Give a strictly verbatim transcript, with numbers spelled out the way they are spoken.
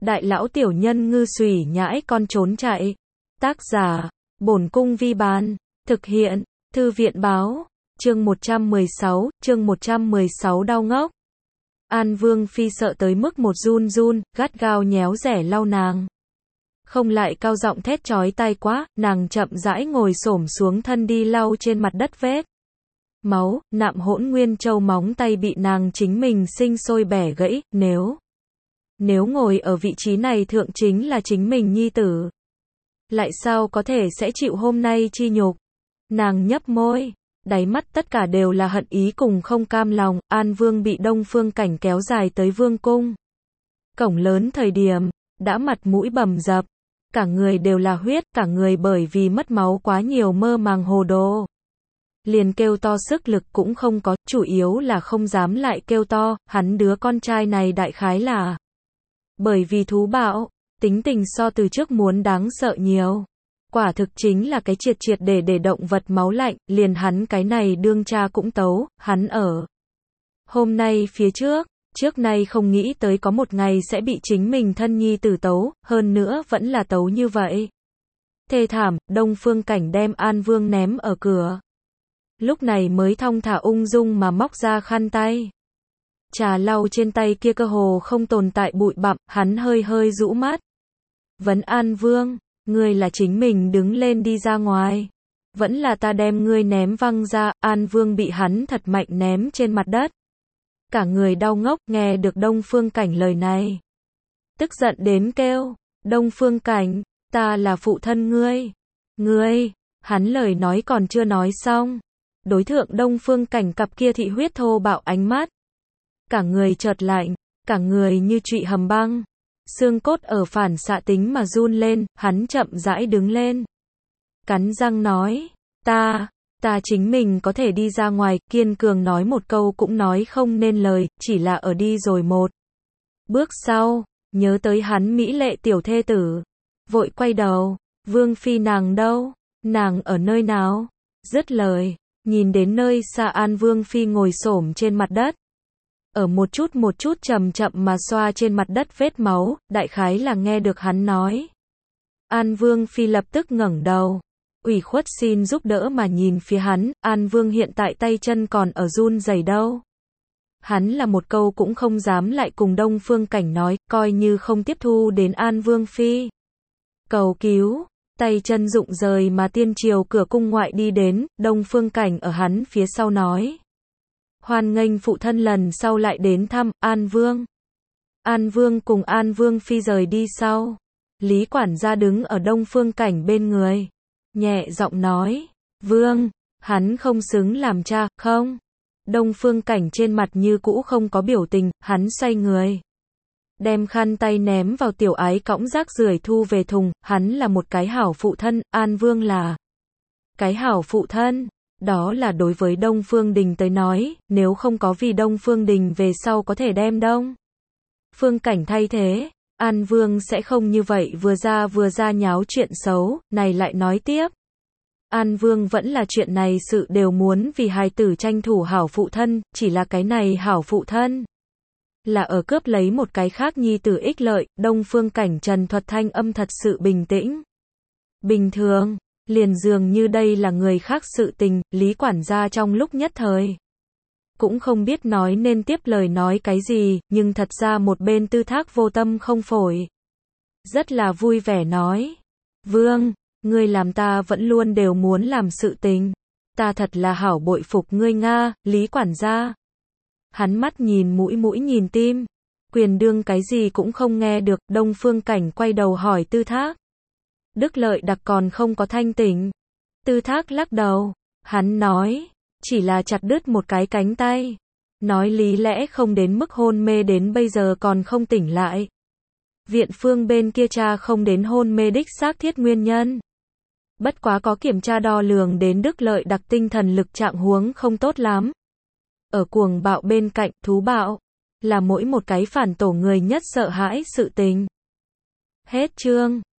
đại lão tiểu nhân ngư xùy nhãi con trốn chạy. Tác giả, Bổn Cung Vi Bán. Thực hiện, Thư viện Báo. Chương một trăm mười sáu, chương một trăm mười sáu đau ngốc. An Vương Phi sợ tới mức một run run, gắt gao nhéo rẻ lau nàng. Không lại cao giọng thét chói tai quá, nàng chậm rãi ngồi xổm xuống thân đi lau trên mặt đất vết máu, nạm hỗn nguyên châu móng tay bị nàng chính mình sinh sôi bẻ gãy, nếu nếu ngồi ở vị trí này thượng chính là chính mình nhi tử, lại sao có thể sẽ chịu hôm nay chi nhục. Nàng nhấp môi, đáy mắt tất cả đều là hận ý cùng không cam lòng. An Vương bị Đông Phương Cảnh kéo dài tới vương cung cổng lớn thời điểm, đã mặt mũi bầm dập, cả người đều là huyết, cả người bởi vì mất máu quá nhiều mơ màng hồ đồ. Liền kêu to sức lực cũng không có, chủ yếu là không dám lại kêu to, hắn đứa con trai này đại khái là bởi vì thú bạo, tính tình so từ trước muốn đáng sợ nhiều. Quả thực chính là cái triệt triệt để để động vật máu lạnh, liền hắn cái này đương cha cũng tấu, hắn ở hôm nay phía trước, trước nay không nghĩ tới có một ngày sẽ bị chính mình thân nhi tử tấu, hơn nữa vẫn là tấu như vậy. Thê thảm, Đông Phương Cảnh đem An Vương ném ở cửa. Lúc này mới thong thả ung dung mà móc ra khăn tay. Trà lau trên tay kia cơ hồ không tồn tại bụi bặm, hắn hơi hơi rũ mắt. Vấn An Vương, ngươi là chính mình đứng lên đi ra ngoài, vẫn là ta đem ngươi ném văng ra. An Vương bị hắn thật mạnh ném trên mặt đất. Cả người đau ngốc, nghe được Đông Phương Cảnh lời này. Tức giận đến kêu, Đông Phương Cảnh, ta là phụ thân ngươi. Ngươi, hắn lời nói còn chưa nói xong. Đối thượng Đông Phương Cảnh cặp kia thị huyết thô bạo ánh mắt. Cả người chợt lạnh, cả người như trụy hầm băng. Xương cốt ở phản xạ tính mà run lên, hắn chậm rãi đứng lên. Cắn răng nói, ta, ta chính mình có thể đi ra ngoài, kiên cường nói một câu cũng nói không nên lời, chỉ là ở đi rồi một bước sau, nhớ tới hắn mỹ lệ tiểu thê tử. Vội quay đầu, Vương Phi nàng đâu, nàng ở nơi nào, dứt lời. Nhìn đến nơi xa An Vương Phi ngồi xổm trên mặt đất. Ở một chút một chút chậm chậm mà xoa trên mặt đất vết máu, đại khái là nghe được hắn nói. An Vương Phi lập tức ngẩng đầu, ủy khuất xin giúp đỡ mà nhìn phía hắn. An Vương hiện tại tay chân còn ở run rẩy đâu. Hắn là một câu cũng không dám lại cùng Đông Phương Cảnh nói, coi như không tiếp thu đến An Vương Phi cầu cứu. Tay chân rụng rời mà tiên triều cửa cung ngoại đi đến, Đông Phương Cảnh ở hắn phía sau nói. Hoan nghênh phụ thân lần sau lại đến thăm, An Vương. An Vương cùng An Vương Phi rời đi sau. Lý quản gia đứng ở Đông Phương Cảnh bên người. Nhẹ giọng nói, Vương, hắn không xứng làm cha, không? Đông Phương Cảnh trên mặt như cũ không có biểu tình, hắn xoay người. Đem khăn tay ném vào tiểu ái cõng rác rưởi thu về thùng, hắn là một cái hảo phụ thân, An Vương là cái hảo phụ thân. Đó là đối với Đông Phương Đình tới nói, nếu không có vì Đông Phương Đình về sau có thể đem Đông Phương Cảnh thay thế, An Vương sẽ không như vậy vừa ra vừa ra nháo chuyện xấu. Này lại nói tiếp, An Vương vẫn là chuyện này sự đều muốn vì hài tử tranh thủ hảo phụ thân, chỉ là cái này hảo phụ thân là ở cướp lấy một cái khác nhi tử ích lợi. Đông Phương Cảnh trần thuật thanh âm thật sự bình tĩnh, bình thường, liền dường như đây là người khác sự tình. Lý quản gia trong lúc nhất thời cũng không biết nói nên tiếp lời nói cái gì, nhưng thật ra một bên Tư Thác vô tâm không phổi, rất là vui vẻ nói, Vương, ngươi làm ta vẫn luôn đều muốn làm sự tình, ta thật là hảo bội phục ngươi nga. Lý quản gia, hắn mắt nhìn mũi mũi nhìn tim, quyền đương cái gì cũng không nghe được. Đông Phương Cảnh quay đầu hỏi Tư Thác, Đức Lợi Đặc còn không có thanh tỉnh. Tư Thác lắc đầu, hắn nói, chỉ là chặt đứt một cái cánh tay, nói lý lẽ không đến mức hôn mê đến bây giờ còn không tỉnh lại. Viện phương bên kia tra không đến hôn mê đích xác thiết nguyên nhân. Bất quá có kiểm tra đo lường đến Đức Lợi Đặc tinh thần lực trạng huống không tốt lắm. Ở cuồng bạo bên cạnh, thú bạo là mỗi một cái phản tổ người nhất sợ hãi sự tình. Hết chương.